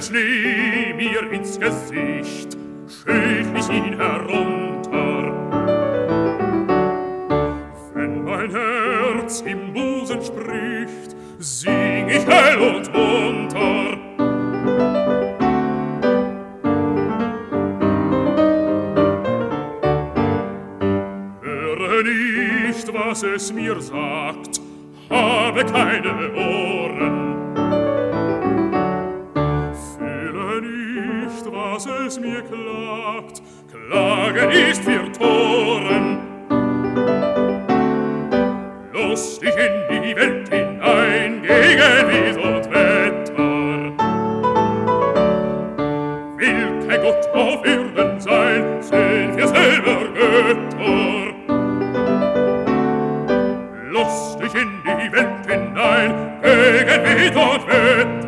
Schnee mir ins Gesicht, schütt ich ihn herunter. Wenn mein Herz im Busen spricht, sing ich hell und munter. Höre nicht, was es mir sagt, habe keine Ohren. Was es mir klagt, Klagen ist für Toren. Lustig in die Welt hinein, gegen Wind und Wetter. Will kein Gott auf Erden sein, sind wir selber Götter. Lustig in die Welt hinein, gegen Wind und Wetter.